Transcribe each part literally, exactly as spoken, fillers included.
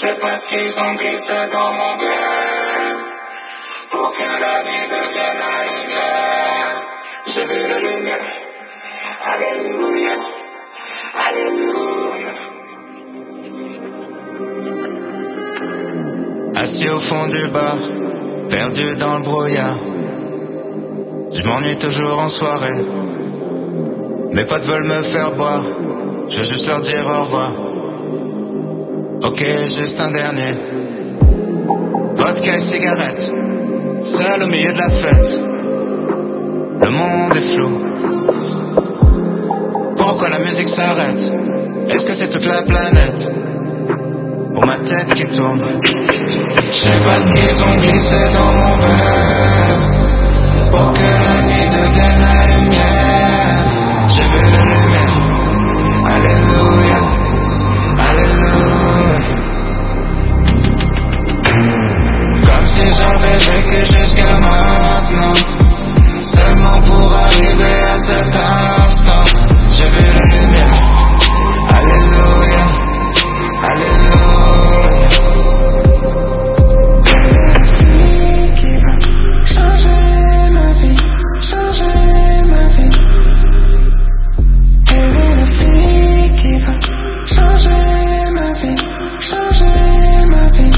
sais pas ce qu'ils ont glissé dans mon verre pour que la vie devienne la lumière. J'ai vu la lumière. Alléluia. Alléluia. Assis au fond du bar, perdu dans le brouillard. Je m'ennuie toujours en soirée. Mes potes veulent me faire boire, je veux juste leur dire au revoir. Ok, juste un dernier. Vodka et cigarette, seul au milieu de la fête. Le monde est flou. Pourquoi la musique s'arrête? Est-ce que c'est toute la planète? Ou ma tête qui tourne? Je sais pas ce qu'ils ont glissé dans mon verre pour que la nuit devienne la lumière. J'ai vu la lumière. Alléluia. Alléluia. Comme si j'avais vécu jusqu'à maintenant, seulement pour arriver à cet instant. J'ai vu la lumière. Alléluia. Alléluia. Qui va changer ma vie, changer ma vie. Elle est la fille qui va changer ma vie, changer ma vie.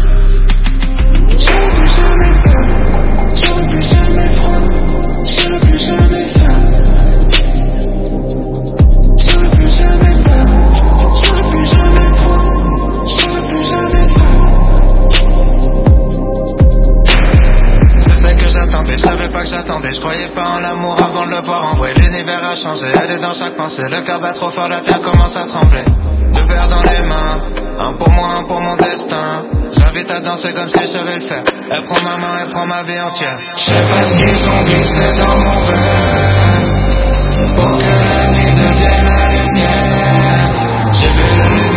Je veux plus jamais peur, je veux plus jamais froid, je veux plus jamais ça. Je veux plus jamais peur, je veux plus jamais froid, je veux plus jamais ça. C'est ça que j'attendais, je savais pas que j'attendais. Je croyais pas en l'amour avant de le voir en vrai. L'univers a changé, elle est dans chaque pensée. Le cœur bat trop fort, la terre commence à trembler. Deux verres dans les mains, un pour moi, un pour mon destin. J'invite à danser comme si je savais le faire. Elle prend ma main, elle prend ma vie entière. Je sais pas ce qu'ils ont glissé dans mon verre pour que la nuit devienne la lumière. J'ai vu la lumière.